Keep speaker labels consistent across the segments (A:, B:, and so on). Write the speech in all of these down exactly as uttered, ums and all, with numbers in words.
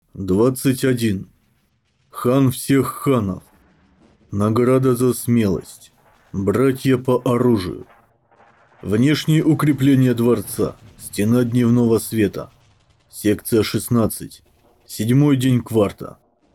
A: двадцать один. Хан всех ханов. Награда за смелость. Братья по оружию. Внешние укрепления дворца. Стена дневного света. Секция шестнадцать. Седьмой день кварта.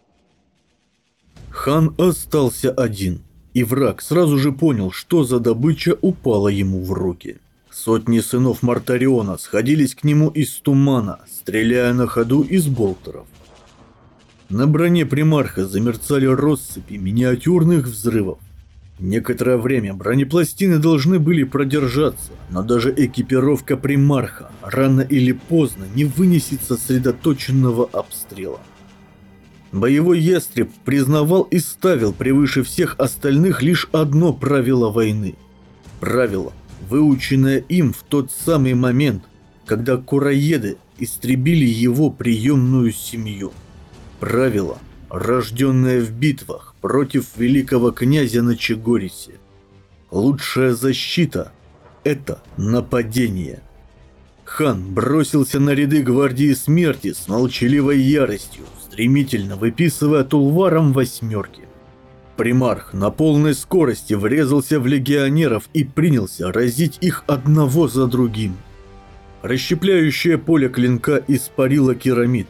A: Хан остался один, и враг сразу же понял, что за добыча упала ему в руки. Сотни сынов Мартариона сходились к нему из тумана, стреляя на ходу из болтеров. На броне примарха замерцали россыпи миниатюрных взрывов. Некоторое время бронепластины должны были продержаться, но даже экипировка примарха рано или поздно не вынесет сосредоточенного обстрела. Боевой ястреб признавал и ставил превыше всех остальных лишь одно правило войны. Правило, выученное им в тот самый момент, когда кураеды истребили его приемную семью. Правило, рожденное в битвах против великого князя на Чегорисе. Лучшая защита – это нападение. Хан бросился на ряды гвардии смерти с молчаливой яростью, стремительно выписывая тулваром восьмерки. Примарх на полной скорости врезался в легионеров и принялся разить их одного за другим. Расщепляющее поле клинка испарило керамид.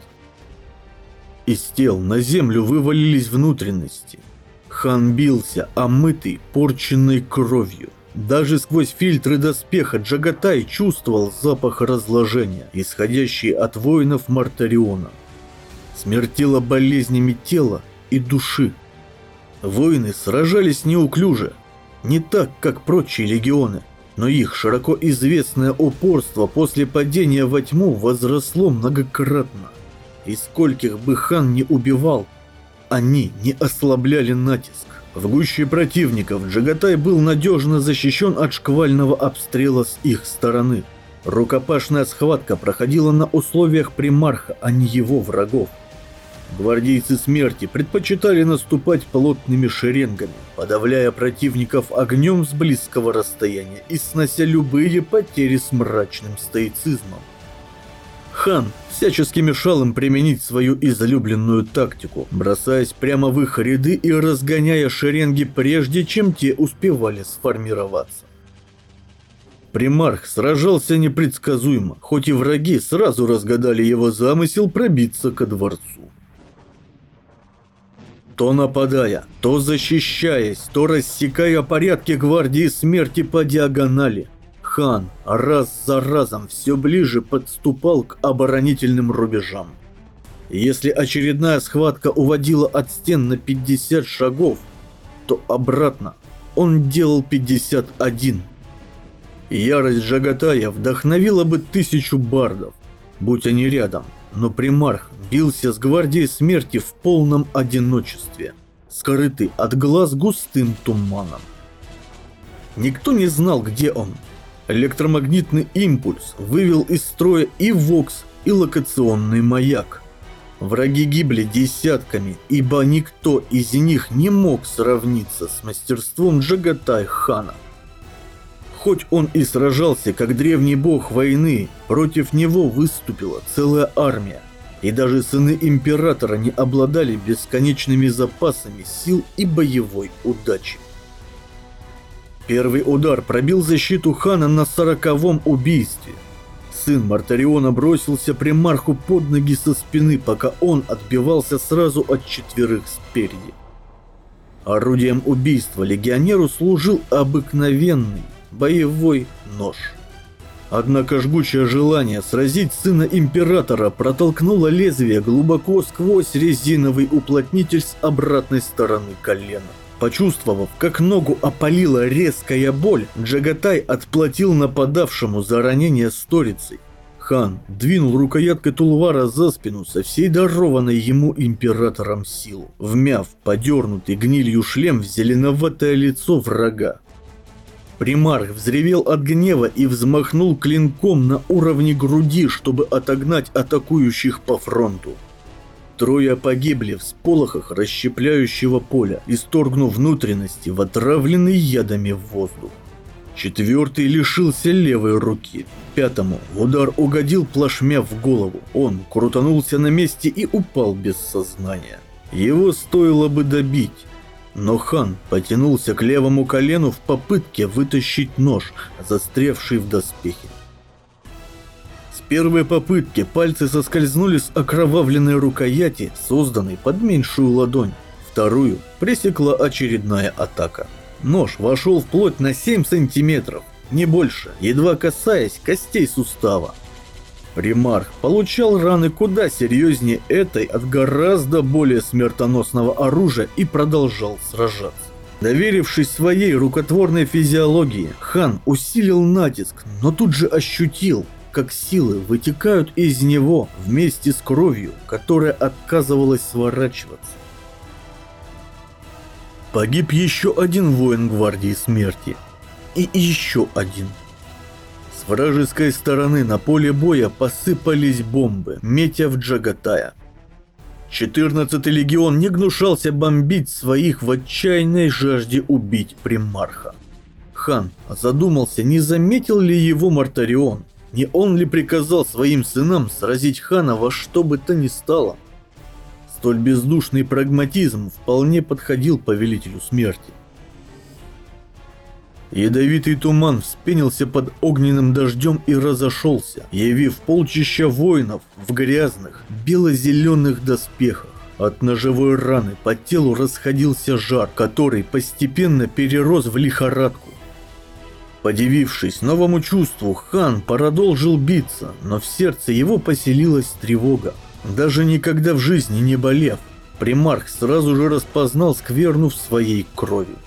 A: Из тел на землю вывалились внутренности. Хан бился, омытый, порченной кровью. Даже сквозь фильтры доспеха Джагатай чувствовал запах разложения, исходящий от воинов Мартариона. Смертило болезнями тела и души. Воины сражались неуклюже, не так, как прочие легионы, но их широко известное упорство после падения во тьму возросло многократно. И скольких бы хан не убивал, они не ослабляли натиск. В гуще противников Джагатай был надежно защищен от шквального обстрела с их стороны. Рукопашная схватка проходила на условиях примарха, а не его врагов. Гвардейцы смерти предпочитали наступать плотными шеренгами, подавляя противников огнем с близкого расстояния и снося любые потери с мрачным стоицизмом. Хан всячески мешал им применить свою излюбленную тактику, бросаясь прямо в их ряды и разгоняя шеренги прежде, чем те успевали сформироваться. Примарх сражался непредсказуемо, хоть и враги сразу разгадали его замысел пробиться ко дворцу. То нападая, то защищаясь, то рассекая порядки гвардии смерти по диагонали, хан раз за разом все ближе подступал к оборонительным рубежам. Если очередная схватка уводила от стен на пятьдесят шагов, то обратно он делал пятьдесят один. Ярость Джагатая вдохновила бы тысячу бардов, будь они рядом, но примарх бился с гвардией смерти в полном одиночестве, скрытый от глаз густым туманом. Никто не знал, где он. Электромагнитный импульс вывел из строя и вокс, и локационный маяк. Враги гибли десятками, ибо никто из них не мог сравниться с мастерством Джагатай-хана. Хоть он и сражался как древний бог войны, против него выступила целая армия, и даже сыны императора не обладали бесконечными запасами сил и боевой удачи. Первый удар пробил защиту хана на сороковом убийстве. Сын Мартариона бросился примарху под ноги со спины, пока он отбивался сразу от четверых спереди. Орудием убийства легионеру служил обыкновенный боевой нож. Однако жгучее желание сразить сына императора протолкнуло лезвие глубоко сквозь резиновый уплотнитель с обратной стороны колена. Почувствовав, как ногу опалила резкая боль, Джагатай отплатил нападавшему за ранение сторицей. Хан двинул рукояткой тулвара за спину со всей дарованной ему императором силу, вмяв подернутый гнилью шлем в зеленоватое лицо врага. Примарх взревел от гнева и взмахнул клинком на уровне груди, чтобы отогнать атакующих по фронту. Трое погибли в сполохах расщепляющего поля, исторгнув внутренности в отравленный ядами воздух. Четвертый лишился левой руки. Пятому удар угодил плашмя в голову. Он крутанулся на месте и упал без сознания. Его стоило бы добить, но хан потянулся к левому колену в попытке вытащить нож, застрявший в доспехе. С первой попытки пальцы соскользнули с окровавленной рукояти, созданной под меньшую ладонь. Вторую пресекла очередная атака. Нож вошел в плоть на семь сантиметров, не больше, едва касаясь костей сустава. Примарх получал раны куда серьезнее этой от гораздо более смертоносного оружия и продолжал сражаться. Доверившись своей рукотворной физиологии, хан усилил натиск, но тут же ощутил, как силы вытекают из него вместе с кровью, которая отказывалась сворачиваться. Погиб еще один воин гвардии смерти. И еще один. С вражеской стороны на поле боя посыпались бомбы, метя в Джагатая. четырнадцатый легион не гнушался бомбить своих в отчаянной жажде убить примарха. Хан задумался, не заметил ли его Мартарион, не он ли приказал своим сынам сразить хана во что бы то ни стало. Столь бездушный прагматизм вполне подходил повелителю смерти. Ядовитый туман вспенился под огненным дождем и разошелся, явив полчища воинов в грязных, бело-зеленых доспехах. От ножевой раны по телу расходился жар, который постепенно перерос в лихорадку. Подивившись новому чувству, хан продолжил биться, но в сердце его поселилась тревога. Даже никогда в жизни не болев, примарх сразу же распознал скверну в своей крови.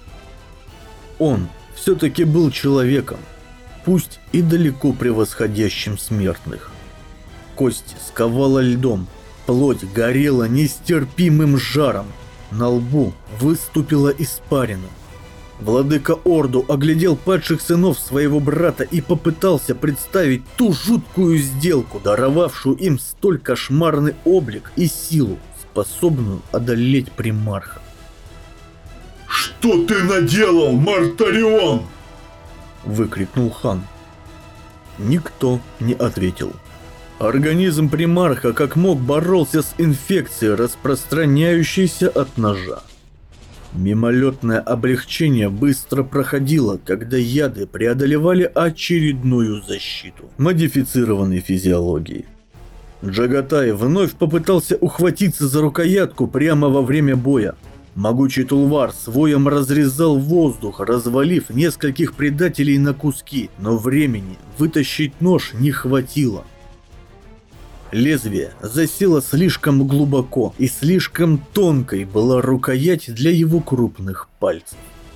A: Он все-таки был человеком, пусть и далеко превосходящим смертных. Кость сковала льдом, плоть горела нестерпимым жаром, на лбу выступила испарина. Владыка Орду оглядел падших сынов своего брата и попытался представить ту жуткую сделку, даровавшую им столь кошмарный облик и силу, способную одолеть примарха.
B: «Что ты наделал, Мартарион?» —
A: выкрикнул хан. Никто не ответил. Организм примарха как мог боролся с инфекцией, распространяющейся от ножа. Мимолетное облегчение быстро проходило, когда яды преодолевали очередную защиту модифицированной физиологии. Джагатай вновь попытался ухватиться за рукоятку прямо во время боя. Могучий тулвар с воем разрезал воздух, развалив нескольких предателей на куски, но времени вытащить нож не хватило. Лезвие засело слишком глубоко, и слишком тонкой была рукоять для его крупных пальцев.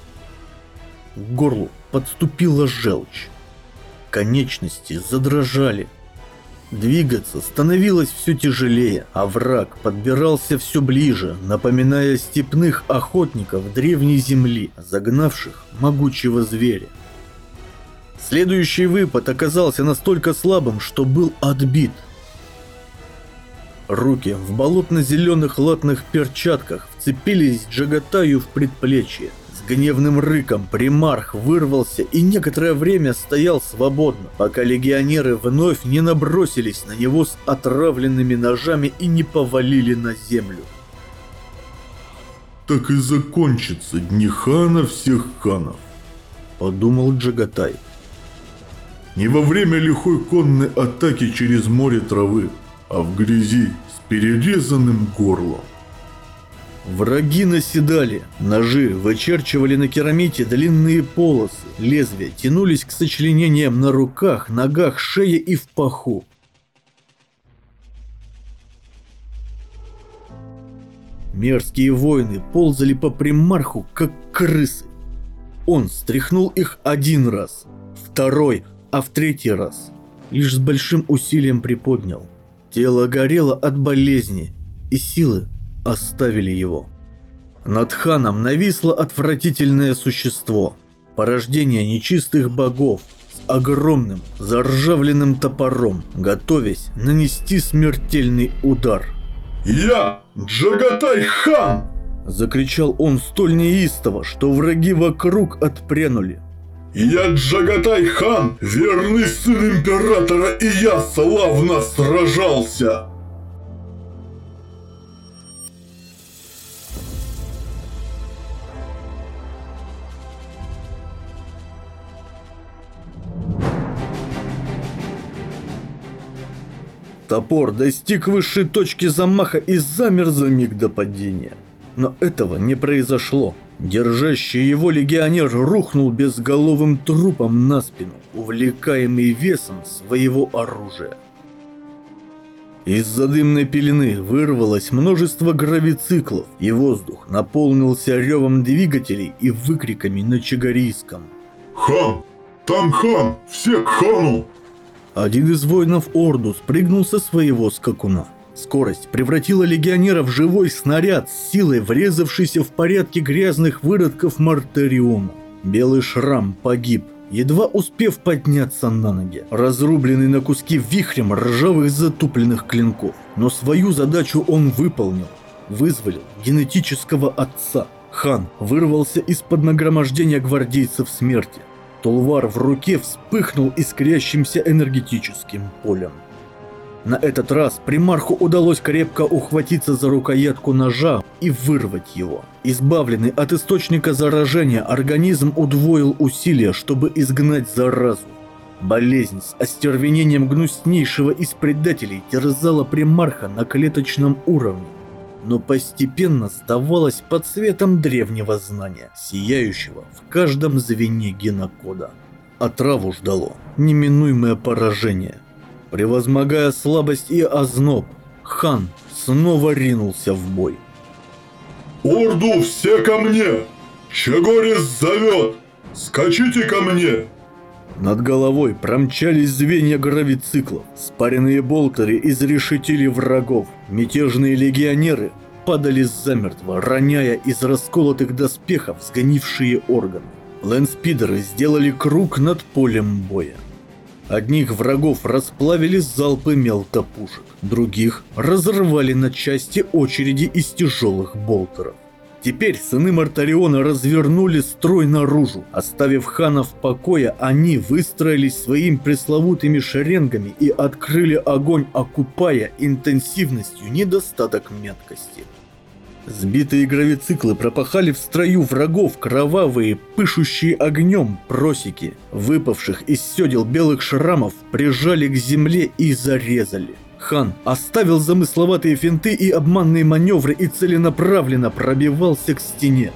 A: К горлу подступила желчь. Конечности задрожали. Двигаться становилось все тяжелее, а враг подбирался все ближе, напоминая степных охотников древней земли, загнавших могучего зверя. Следующий выпад оказался настолько слабым, что был отбит. Руки в болотно-зеленых латных перчатках вцепились Джагатаю в предплечье. С гневным рыком примарх вырвался и некоторое время стоял свободно, пока легионеры вновь не набросились на него с отравленными ножами и не повалили на землю.
B: «Так и закончатся дни хана всех ханов»,
A: — подумал Джагатай.
B: «Не во время лихой конной атаки через море травы, а в грязи с перерезанным горлом».
A: Враги наседали, ножи вычерчивали на керамите длинные полосы, лезвия тянулись к сочленениям на руках, ногах, шее и в паху. Мерзкие воины ползали по примарху, как крысы. Он стряхнул их один раз, второй, а в третий раз лишь с большим усилием приподнял. Тело горело от болезни, и силы оставили его. Над ханом нависло отвратительное существо, порождение нечистых богов, с огромным заржавленным топором, готовясь нанести смертельный удар.
B: «Я Джагатай-хан!»
A: — закричал он столь неистово, что враги вокруг отпрянули.
B: Я Джагатай хан, верный сын императора, и я славно сражался.
A: Топор достиг высшей точки замаха и замер за миг до падения. Но этого не произошло. Держащий его легионер рухнул безголовым трупом на спину, увлекаемый весом своего оружия. Из-за дымной пелены вырвалось множество гравициклов, и воздух наполнился ревом двигателей и выкриками на чагарийском.
B: «Хан! Там хан! Все к хану!»
A: Один из воинов Орду спрыгнул со своего скакуна. Скорость превратила легионера в живой снаряд, с силой врезавшийся в порядке грязных выродков Мартариона. Белый шрам погиб, едва успев подняться на ноги, разрубленный на куски вихрем ржавых затупленных клинков. Но свою задачу он выполнил. Вызволил генетического отца. Хан вырвался из-под нагромождения гвардейцев смерти. Тулвар в руке вспыхнул искрящимся энергетическим полем. На этот раз примарху удалось крепко ухватиться за рукоятку ножа и вырвать его. Избавленный от источника заражения, организм удвоил усилия, чтобы изгнать заразу. Болезнь с остервенением гнуснейшего из предателей терзала примарха на клеточном уровне, но постепенно сдавалась под светом древнего знания, сияющего в каждом звене генокода. Отраву ждало неминуемое поражение. Превозмогая слабость и озноб, хан снова ринулся в бой.
B: «Орду, все ко мне! Чагорис зовет! Скачите ко мне!»
A: Над головой промчались звенья гравициклов, спаренные болтеры изрешетили врагов, мятежные легионеры падали замертво, роняя из расколотых доспехов сгнившие органы. Лэндспидеры сделали круг над полем боя. Одних врагов расплавили залпы мелтопушек, других разрывали на части очереди из тяжелых болтеров. Теперь сыны Мартариона развернули строй наружу. Оставив хана в покое, они выстроились своими пресловутыми шеренгами и открыли огонь, окупая интенсивностью недостаток меткости. Сбитые гравициклы пропахали в строю врагов кровавые, пышущие огнем просеки. Выпавших из седел белых шрамов прижали к земле и зарезали. Хан оставил замысловатые финты и обманные маневры и целенаправленно пробивался к стене.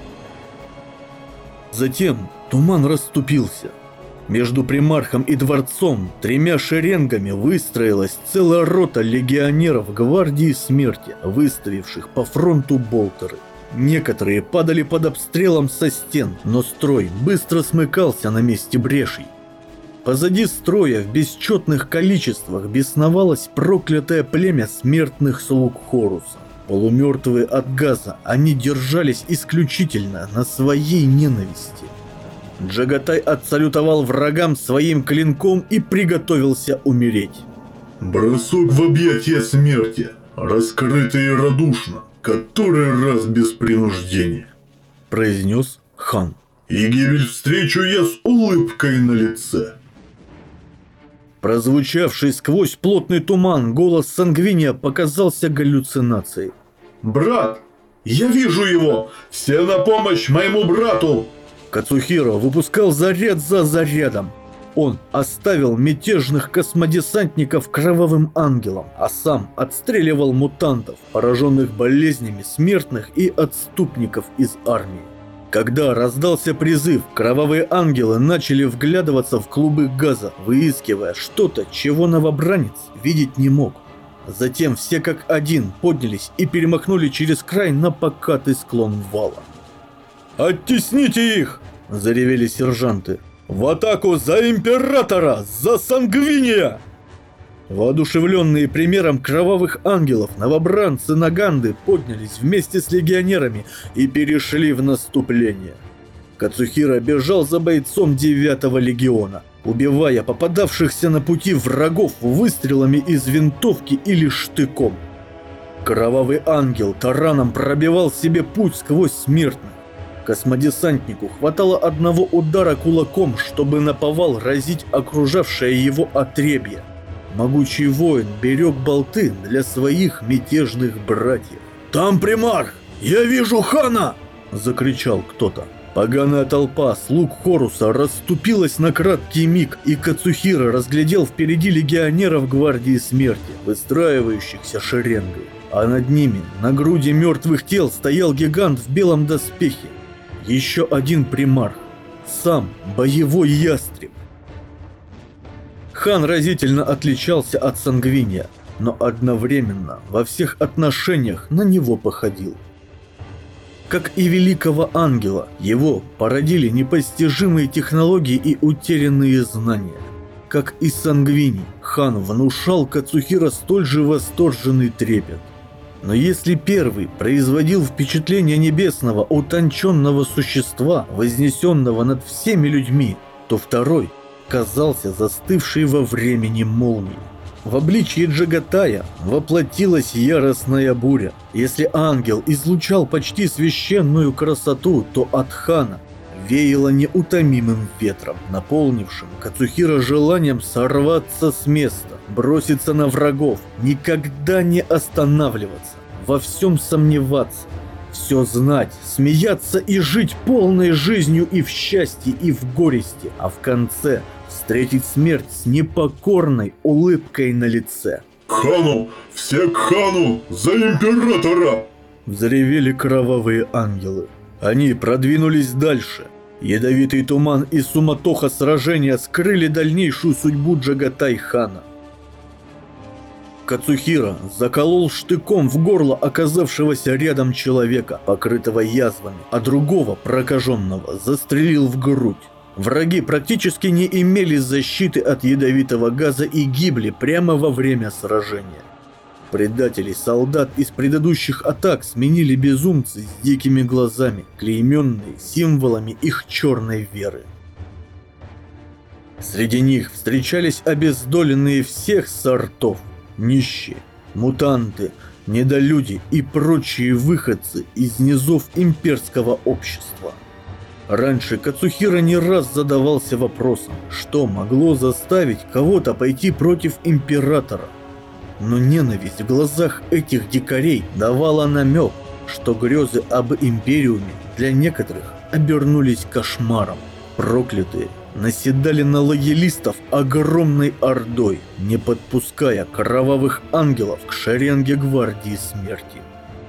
A: Затем туман расступился. Между примархом и дворцом тремя шеренгами выстроилась целая рота легионеров гвардии смерти, выставивших по фронту болтеры. Некоторые падали под обстрелом со стен, но строй быстро смыкался на месте брешей. Позади строя в бесчетных количествах бесновалось проклятое племя смертных слуг Хоруса. Полумертвые от газа, они держались исключительно на своей ненависти. Джагатай отсалютовал врагам своим клинком и приготовился умереть.
B: «Бросок в объятия смерти, раскрыто и радушно, который раз без принуждения»,
A: — произнес хан.
B: «И гибель встречу я с улыбкой на лице».
A: Прозвучавший сквозь плотный туман голос Сангвиния показался галлюцинацией.
B: «Брат, я вижу его! Все на помощь моему брату!»
A: Кацухиро выпускал заряд за зарядом. Он оставил мятежных космодесантников кровавым ангелом, а сам отстреливал мутантов, пораженных болезнями смертных и отступников из армии. Когда раздался призыв, кровавые ангелы начали вглядываться в клубы газа, выискивая что-то, чего новобранец видеть не мог. Затем все как один поднялись и перемахнули через край на покатый склон вала. «Оттесните их!» – заревели сержанты. «В атаку за императора! За Сангвиния!» Воодушевленные примером кровавых ангелов, новобранцы Наганды поднялись вместе с легионерами и перешли в наступление. Кацухиро бежал за бойцом девятого легиона, убивая попадавшихся на пути врагов выстрелами из винтовки или штыком. Кровавый ангел тараном пробивал себе путь сквозь смертных. Космодесантнику хватало одного удара кулаком, чтобы наповал разить окружавшее его отребье. Могучий воин берег болты для своих мятежных братьев. «Там примарх! Я вижу хана!» – закричал кто-то. Поганая толпа слуг Хоруса расступилась на краткий миг, и Кацухира разглядел впереди легионеров Гвардии Смерти, выстраивающихся шеренгой. А над ними, на груди мертвых тел, стоял гигант в белом доспехе. Еще один примарх. Сам боевой ястреб. Хан разительно отличался от Сангвиния, но одновременно во всех отношениях на него походил. Как и великого ангела, его породили непостижимые технологии и утерянные знания. Как и Сангвиний, хан внушал Кацухира столь же восторженный трепет. Но если первый производил впечатление небесного, утонченного существа, вознесенного над всеми людьми, то второй казался застывшей во времени молнией. В обличье Джагатая воплотилась яростная буря. Если ангел излучал почти священную красоту, то от хана веяло неутомимым ветром, наполнившим Кацухира желанием сорваться с места, броситься на врагов, никогда не останавливаться, во всем сомневаться, все знать, смеяться и жить полной жизнью и в счастье, и в горести, а в конце встретить смерть с непокорной улыбкой на лице.
B: «Хану! Все к хану! За императора!»
A: Взревели кровавые ангелы. Они продвинулись дальше. Ядовитый туман и суматоха сражения скрыли дальнейшую судьбу Джагатай-хана. Кацухира заколол штыком в горло оказавшегося рядом человека, покрытого язвами, а другого, прокаженного, застрелил в грудь. Враги практически не имели защиты от ядовитого газа и гибли прямо во время сражения. Предателей солдат из предыдущих атак сменили безумцы с дикими глазами, клейменные символами их черной веры. Среди них встречались обездоленные всех сортов, нищие, мутанты, недолюди и прочие выходцы из низов имперского общества. Раньше Кацухира не раз задавался вопросом, что могло заставить кого-то пойти против императора. Но ненависть в глазах этих дикарей давала намек, что грезы об империуме для некоторых обернулись кошмаром. Проклятые наседали на лоялистов огромной ордой, не подпуская кровавых ангелов к шеренге Гвардии Смерти.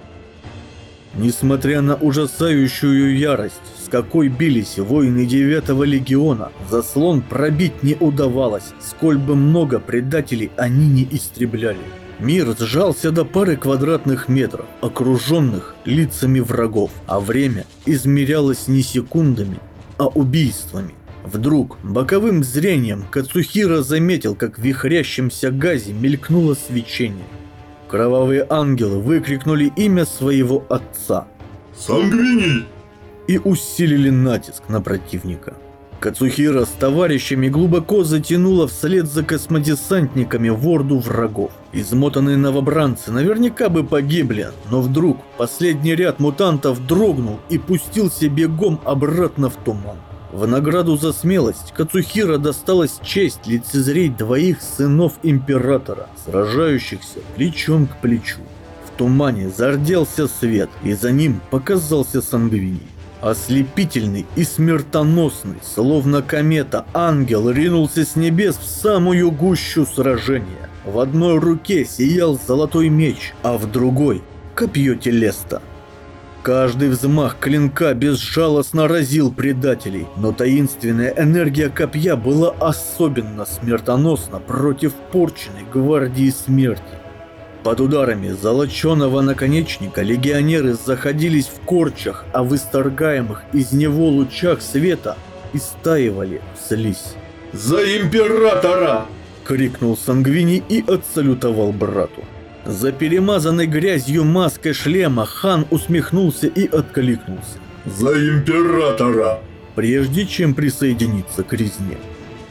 A: Несмотря на ужасающую ярость, с какой бились воины девятого легиона, заслон пробить не удавалось, сколь бы много предателей они не истребляли. Мир сжался до пары квадратных метров, окруженных лицами врагов, а время измерялось не секундами, а убийствами. Вдруг боковым зрением Кацухира заметил, как в вихрящемся газе мелькнуло свечение. Кровавые ангелы выкрикнули имя своего отца.
B: «Сангвиний!»
A: И усилили натиск на противника. Кацухира с товарищами глубоко затянуло вслед за космодесантниками в орду врагов. Измотанные новобранцы наверняка бы погибли, но вдруг последний ряд мутантов дрогнул и пустился бегом обратно в туман. В награду за смелость Кацухира досталась честь лицезреть двоих сынов императора, сражающихся плечом к плечу. В тумане зарделся свет, и за ним показался Сангвиний. Ослепительный и смертоносный, словно комета, ангел ринулся с небес в самую гущу сражения. В одной руке сиял золотой меч, а в другой – копье Телеста. Каждый взмах клинка безжалостно разил предателей, но таинственная энергия копья была особенно смертоносна против порченной Гвардии Смерти. Под ударами золоченого наконечника легионеры заходились в корчах, а в исторгаемых из него лучах света истаивали в слизь.
B: «За императора!»
A: — крикнул Сангвиний и отсалютовал брату. За перемазанной грязью маской шлема хан усмехнулся и откликнулся.
B: «За императора!»
A: Прежде чем присоединиться к резне.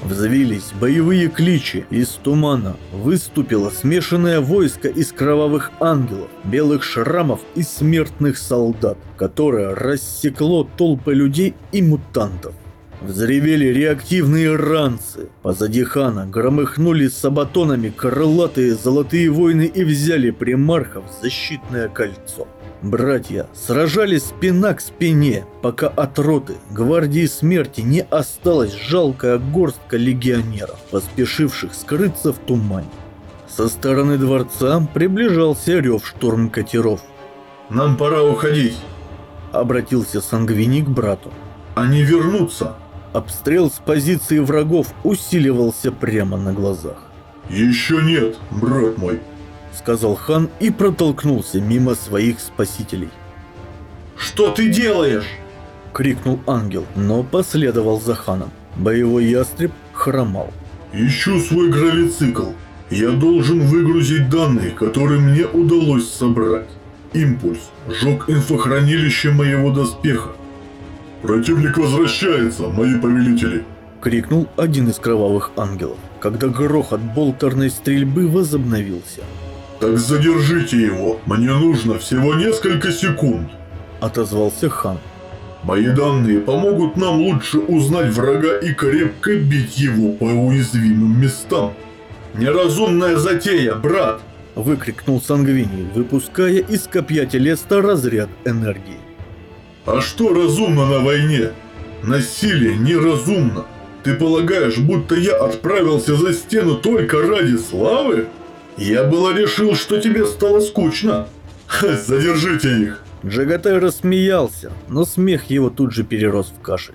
A: Взвились боевые кличи, из тумана выступило смешанное войско из кровавых ангелов, белых шрамов и смертных солдат, которое рассекло толпы людей и мутантов. Взревели реактивные ранцы. Позади хана громыхнули сабатонами крылатые золотые воины и взяли примархов в защитное кольцо. Братья сражались спина к спине, пока от роты гвардии смерти не осталась жалкая горстка легионеров, поспешивших скрыться в тумане. Со стороны дворца приближался рев штурмкатеров.
B: «Нам пора уходить»,
A: — обратился Сангвини к брату.
B: «Они вернутся».
A: Обстрел с позиции врагов усиливался прямо на глазах.
B: «Еще нет, брат мой»,
A: — сказал хан и протолкнулся мимо своих спасителей.
B: «Что ты делаешь?»
A: — крикнул ангел, но последовал за ханом. Боевой ястреб хромал.
B: «Ищу свой гравицикл. Я должен выгрузить данные, которые мне удалось собрать. Импульс сжег инфохранилище моего доспеха. «Противник возвращается, мои повелители!»
A: — крикнул один из кровавых ангелов, когда грохот болтерной стрельбы возобновился.
B: «Так задержите его, мне нужно всего несколько секунд!»
A: — отозвался хан.
B: «Мои данные помогут нам лучше узнать врага и крепко бить его по уязвимым местам!» «Неразумная затея, брат!»
A: — выкрикнул Сангвини, выпуская из копья Телеста разряд энергии.
B: «А что разумно на войне? Насилие неразумно. Ты полагаешь, будто я отправился за стену только ради славы? Я было решил, что тебе стало скучно. Ха, задержите их!»
A: Джагатай рассмеялся, но смех его тут же перерос в кашель.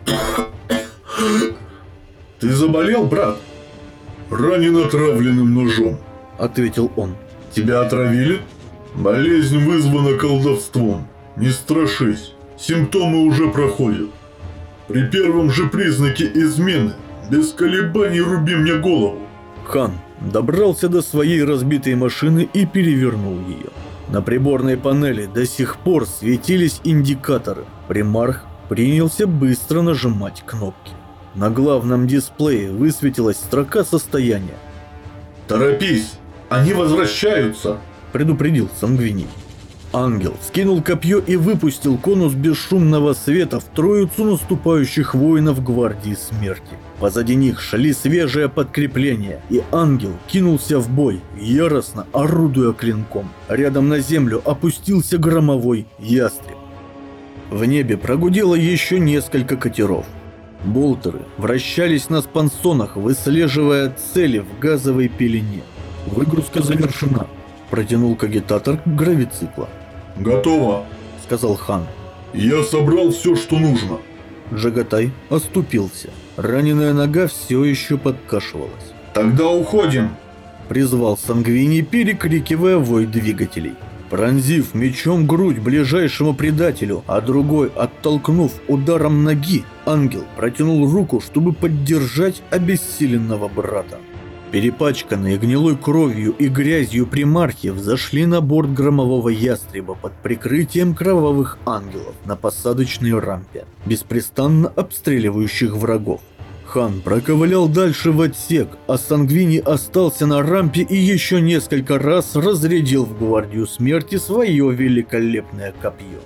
B: «Ты заболел, брат?» «Ранен отравленным ножом», — ответил он. «Тебя отравили? Болезнь вызвана колдовством. Не страшись, симптомы уже проходят. При первом же признаке измены без колебаний руби мне голову».
A: Хан добрался до своей разбитой машины и перевернул ее. На приборной панели до сих пор светились индикаторы. Примарх принялся быстро нажимать кнопки. На главном дисплее высветилась строка состояния.
B: «Торопись, они возвращаются»,
A: — предупредил Сангвини. Ангел скинул копье и выпустил конус бесшумного света в троицу наступающих воинов гвардии смерти. Позади них шли свежее подкрепление, и ангел кинулся в бой, яростно орудуя клинком. Рядом на землю опустился громовой ястреб. В небе прогудело еще несколько катеров. Болтеры вращались на спансонах, выслеживая цели в газовой пелене. «Выгрузка завершена», — протянул кагитатор гравицикла.
B: «Готово»,
A: — сказал хан.
B: «Я собрал все, что нужно».
A: Джагатай оступился. Раненая нога все еще подкашивалась.
B: «Тогда уходим»,
A: — призвал Сангвини, перекрикивая вой двигателей. Пронзив мечом грудь ближайшему предателю, а другой, оттолкнув ударом ноги, ангел протянул руку, чтобы поддержать обессиленного брата. Перепачканные гнилой кровью и грязью примархи взошли на борт громового ястреба под прикрытием кровавых ангелов на посадочной рампе, беспрестанно обстреливающих врагов. Хан проковылял дальше в отсек, а Сангвини остался на рампе и еще несколько раз разрядил в гвардию смерти свое великолепное копье.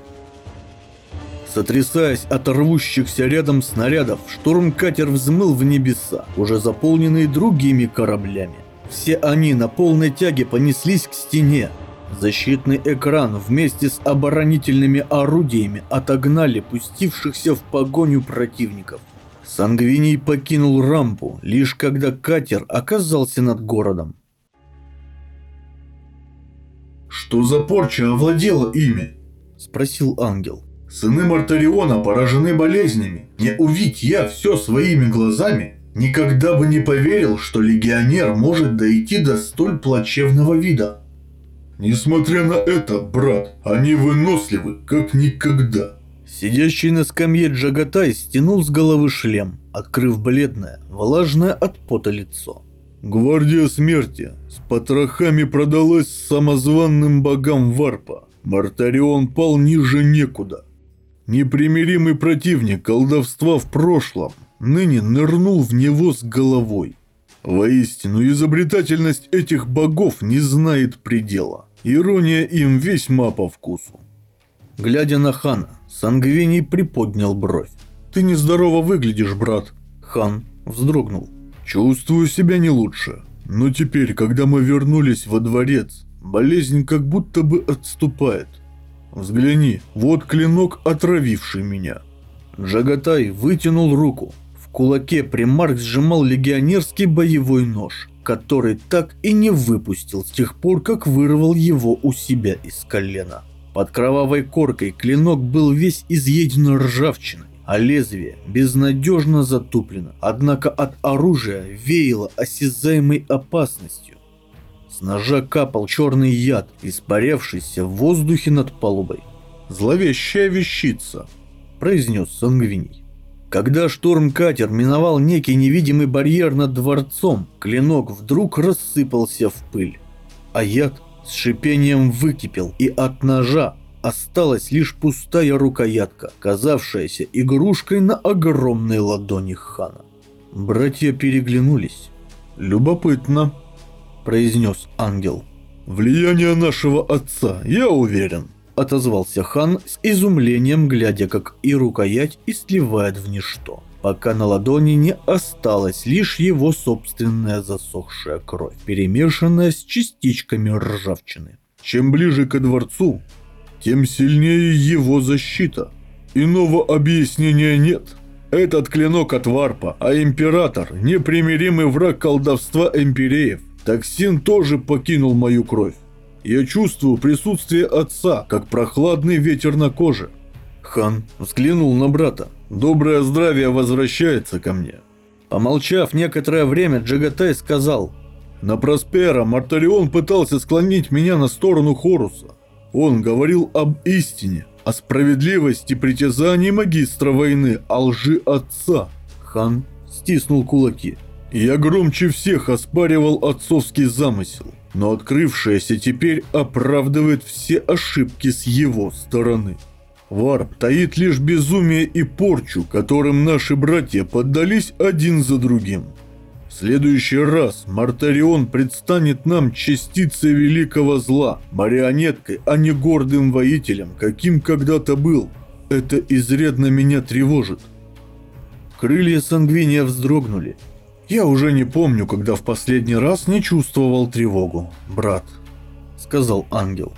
A: Сотрясаясь от рвущихся рядом снарядов, штурмкатер взмыл в небеса, уже заполненные другими кораблями. Все они на полной тяге понеслись к стене. Защитный экран вместе с оборонительными орудиями отогнали пустившихся в погоню противников. Сангвиний покинул рампу, лишь когда катер оказался над городом.
B: «Что за порча овладела ими?»
A: — спросил ангел.
B: «Сыны Мартариона поражены болезнями. Не увидь я все своими глазами, никогда бы не поверил, что легионер может дойти до столь плачевного вида. Несмотря на это, брат, они выносливы, как никогда».
A: Сидящий на скамье Джагатай стянул с головы шлем, открыв бледное, влажное от пота лицо.
B: «Гвардия смерти с потрохами продалась самозванным богам Варпа. Мартарион пал ниже некуда. Непримиримый противник колдовства в прошлом,
A: ныне нырнул в него с головой. Воистину, изобретательность этих богов не знает предела. Ирония им весьма по вкусу. Глядя на Хана, Сангвиний приподнял бровь. «Ты нездорово выглядишь, брат». Хан вздрогнул. «Чувствую себя не лучше. Но теперь, когда мы вернулись во дворец, болезнь как будто бы отступает. Взгляни, вот клинок, отравивший меня». Джагатай вытянул руку. В кулаке примарх сжимал легионерский боевой нож, который так и не выпустил с тех пор, как вырвал его у себя из колена. Под кровавой коркой клинок был весь изъеден ржавчиной, а лезвие безнадежно затуплено, однако от оружия веяло осязаемой опасностью. С ножа капал черный яд, испарявшийся в воздухе над палубой. «Зловещая вещица», — произнес Сангвиний. Когда штурм-катер миновал некий невидимый барьер над дворцом, клинок вдруг рассыпался в пыль, а яд с шипением выкипел, и от ножа осталась лишь пустая рукоятка, казавшаяся игрушкой на огромной ладони Хана. Братья переглянулись. «Любопытно», — произнес ангел. «Влияние нашего отца, я уверен», — отозвался Хан с изумлением, глядя, как и рукоять истлевает в ничто, пока на ладони не осталась лишь его собственная засохшая кровь, перемешанная с частичками ржавчины. Чем ближе ко дворцу, тем сильнее его защита. Иного объяснения нет. Этот клинок от варпа, а император – непримиримый враг колдовства эмпиреев. Токсин тоже покинул мою кровь. Я чувствую присутствие отца, как прохладный ветер на коже. Хан взглянул на брата. Доброе здравие возвращается ко мне. Помолчав некоторое время, Джагатай сказал: «На Проспера Мартарион пытался склонить меня на сторону Хоруса. Он говорил об истине, о справедливости притязаний магистра войны, о лжи отца». Хан стиснул кулаки. «Я громче всех оспаривал отцовский замысел, но открывшееся теперь оправдывает все ошибки с его стороны. Варп таит лишь безумие и порчу, которым наши братья поддались один за другим. В следующий раз Мартарион предстанет нам частицей великого зла, марионеткой, а не гордым воителем, каким когда-то был. Это изрядно меня тревожит». Крылья Сангвиния вздрогнули. «Я уже не помню, когда в последний раз не чувствовал тревогу, брат», — сказал ангел.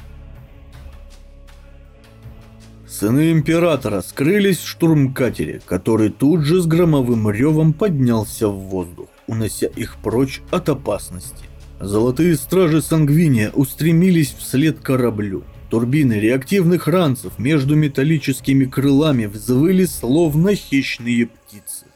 A: Сыны императора скрылись в штурмкатере, который тут же с громовым ревом поднялся в воздух, унося их прочь от опасности. Золотые стражи Сангвиния устремились вслед кораблю. Турбины реактивных ранцев между металлическими крылами взвыли словно хищные птицы.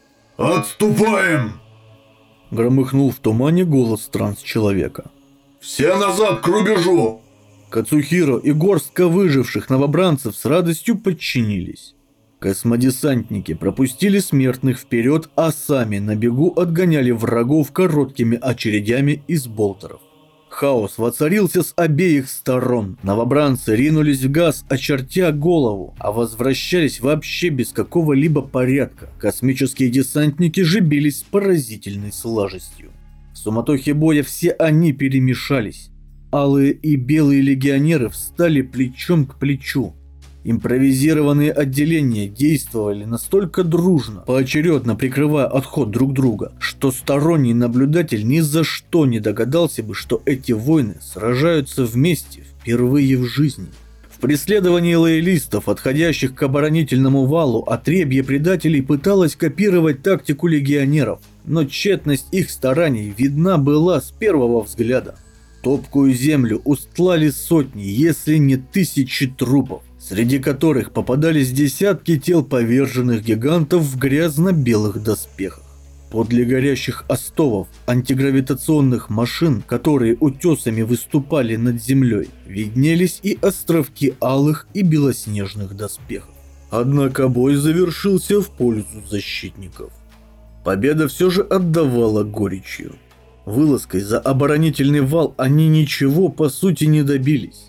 B: «Отступаем!» —
A: громыхнул в тумане голос транс-человека.
B: «Все назад к рубежу!»
A: Кацухиро и горстка выживших новобранцев с радостью подчинились. Космодесантники пропустили смертных вперед, а сами на бегу отгоняли врагов короткими очередями из болтеров. Хаос воцарился с обеих сторон. Новобранцы ринулись в газ, очертя голову, а возвращались вообще без какого-либо порядка. Космические десантники же бились с поразительной слажестью. В суматохе боя все они перемешались. Алые и белые легионеры встали плечом к плечу. Импровизированные отделения действовали настолько дружно, поочередно прикрывая отход друг друга, что сторонний наблюдатель ни за что не догадался бы, что эти воины сражаются вместе впервые в жизни. В преследовании лоялистов, отходящих к оборонительному валу, отребье предателей пыталось копировать тактику легионеров, но тщетность их стараний видна была с первого взгляда. Топкую землю устлали сотни, если не тысячи трупов, среди которых попадались десятки тел поверженных гигантов в грязно-белых доспехах. Подле горящих остовов антигравитационных машин, которые утесами выступали над землей, виднелись и островки алых и белоснежных доспехов. Однако бой завершился в пользу защитников. Победа все же отдавала горечью. Вылазкой за оборонительный вал они ничего по сути не добились.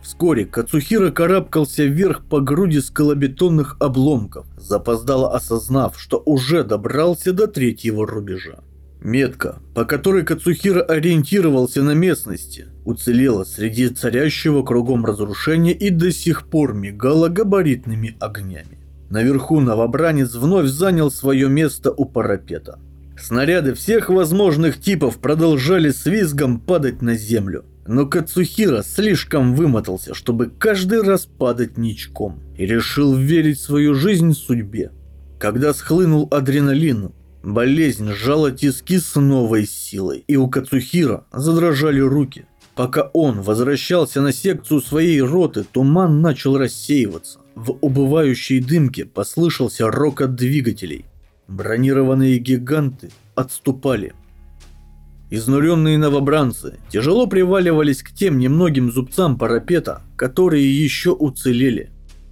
A: Вскоре Кацухира карабкался вверх по груди скалобетонных обломков, запоздало осознав, что уже добрался до третьего рубежа. Метка, по которой Кацухира ориентировался на местности, уцелела среди царящего кругом разрушения и до сих пор мигала габаритными огнями. Наверху новобранец вновь занял свое место у парапета. Снаряды всех возможных типов продолжали с визгом падать на землю. Но Кацухира слишком вымотался, чтобы каждый раз падать ничком, и решил верить в свою жизнь судьбе. Когда схлынул адреналин, болезнь сжала тиски с новой силой, и у Кацухира задрожали руки. Пока он возвращался на секцию своей роты, туман начал рассеиваться. В убывающей дымке послышался рокот двигателей. Бронированные гиганты отступали. Изнуренные новобранцы тяжело приваливались к тем немногим зубцам парапета, которые еще уцелели.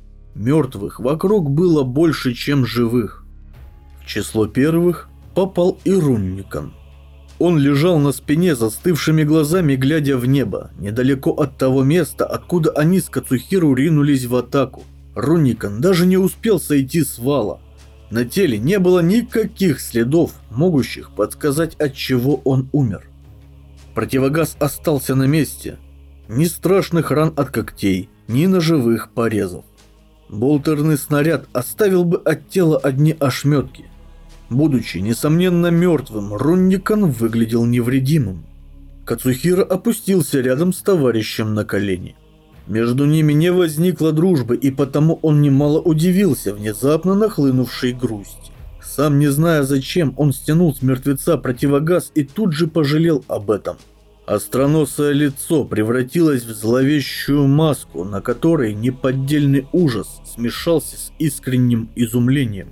A: Мертвых вокруг было больше, чем живых. В число первых попал и Рунникан. Он лежал на спине застывшими глазами, глядя в небо, недалеко от того места, откуда они с Кацухиру ринулись в атаку. Рунникан даже не успел сойти с вала. На теле не было никаких следов, могущих подсказать, от чего он умер. Противогаз остался на месте. Ни страшных ран от когтей, ни ножевых порезов. Болтерный снаряд оставил бы от тела одни ошметки. Будучи, несомненно, мертвым, Рунникан выглядел невредимым. Кацухира опустился рядом с товарищем на колени. Между ними не возникло дружбы, и потому он немало удивился внезапно нахлынувшей грусти. Сам не зная зачем, он стянул с мертвеца противогаз и тут же пожалел об этом. Остроносое лицо превратилось в зловещую маску, на которой неподдельный ужас смешался с искренним изумлением.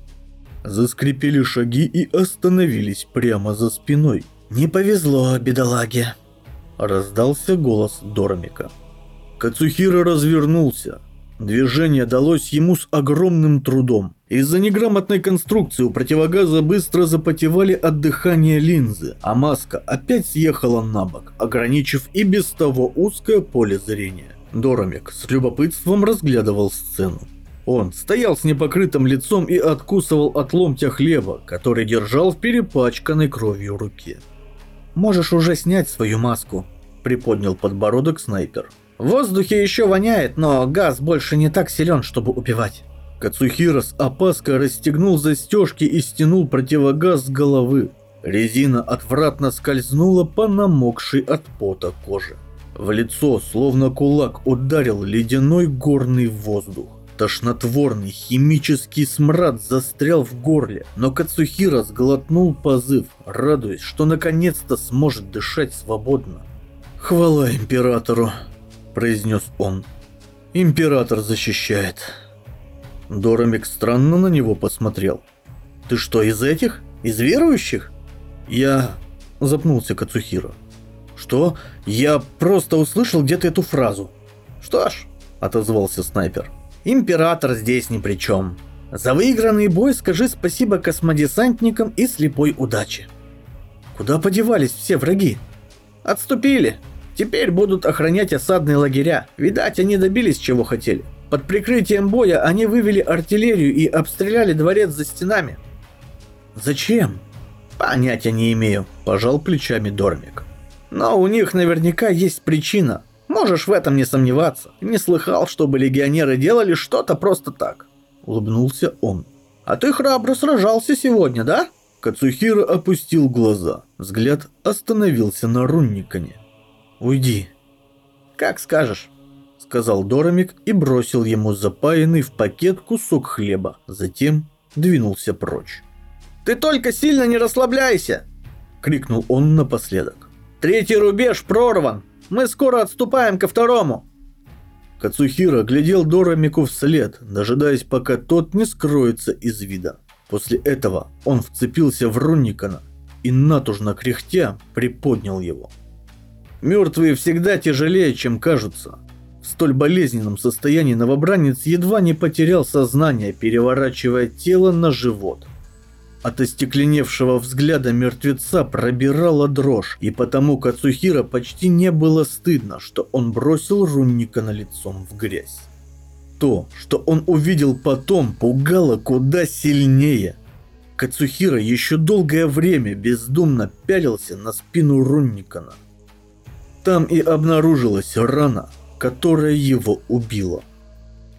A: Заскрипели шаги и остановились прямо за спиной.
C: «Не повезло, бедолаге»,
A: — раздался голос Доромика. Кацухира развернулся. Движение далось ему с огромным трудом. Из-за неграмотной конструкции у противогаза быстро запотевали от дыхания линзы, а маска опять съехала на бок, ограничив и без того узкое поле зрения. Доромик с любопытством разглядывал сцену. Он стоял с непокрытым лицом и откусывал от ломтя хлеба, который держал в перепачканной кровью руке.
C: «Можешь уже снять свою маску», —
A: приподнял подбородок снайпер.
C: «В воздухе еще воняет, но газ больше не так силен, чтобы убивать».
A: Кацухира с опаской расстегнул застежки и стянул противогаз с головы. Резина отвратно скользнула по намокшей от пота коже. В лицо, словно кулак, ударил ледяной горный воздух. Тошнотворный химический смрад застрял в горле, но Кацухира сглотнул позыв, радуясь, что наконец-то сможет дышать свободно. «Хвала императору», — произнес он. «Император защищает». Доромик странно на него посмотрел. «Ты что, из этих? Из верующих?» «Я...» — запнулся Кацухира. «Что? Я просто услышал где-то эту фразу».
C: «Что ж»,
A: — отозвался снайпер.
C: «Император здесь ни при чем. За выигранный бой скажи спасибо космодесантникам и слепой удаче».
A: «Куда подевались все враги?»
C: «Отступили. Теперь будут охранять осадные лагеря. Видать, они добились, чего хотели. Под прикрытием боя они вывели артиллерию и обстреляли дворец за стенами».
A: «Зачем?»
C: «Понятия не имею», – пожал плечами Доромик. «Но у них наверняка есть причина. Можешь в этом не сомневаться. Не слыхал, чтобы легионеры делали что-то просто так», – улыбнулся он. «А ты храбро сражался сегодня, да?»
A: Кацухира опустил глаза. Взгляд остановился на Рунникане. «Уйди».
C: «Как скажешь», —
A: сказал Доромик и бросил ему запаянный в пакет кусок хлеба. Затем двинулся прочь.
C: «Ты только сильно не расслабляйся!» —
A: крикнул он напоследок.
C: «Третий рубеж прорван! Мы скоро отступаем ко второму!»
A: Кацухира глядел Доромику вслед, дожидаясь, пока тот не скроется из вида. После этого он вцепился в Рунникана и, натужно кряхтя, приподнял его. Мертвые всегда тяжелее, чем кажутся. В столь болезненном состоянии новобранец едва не потерял сознание, переворачивая тело на живот. От остекленевшего взгляда мертвеца пробирала дрожь, и потому Кацухира почти не было стыдно, что он бросил Рунникана лицом в грязь. То, что он увидел потом, пугало куда сильнее. Кацухира еще долгое время бездумно пялился на спину Рунникана. Там и обнаружилась рана, которая его убила.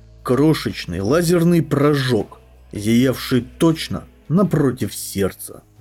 A: Крошечный лазерный прожог, зиявший точно напротив сердца.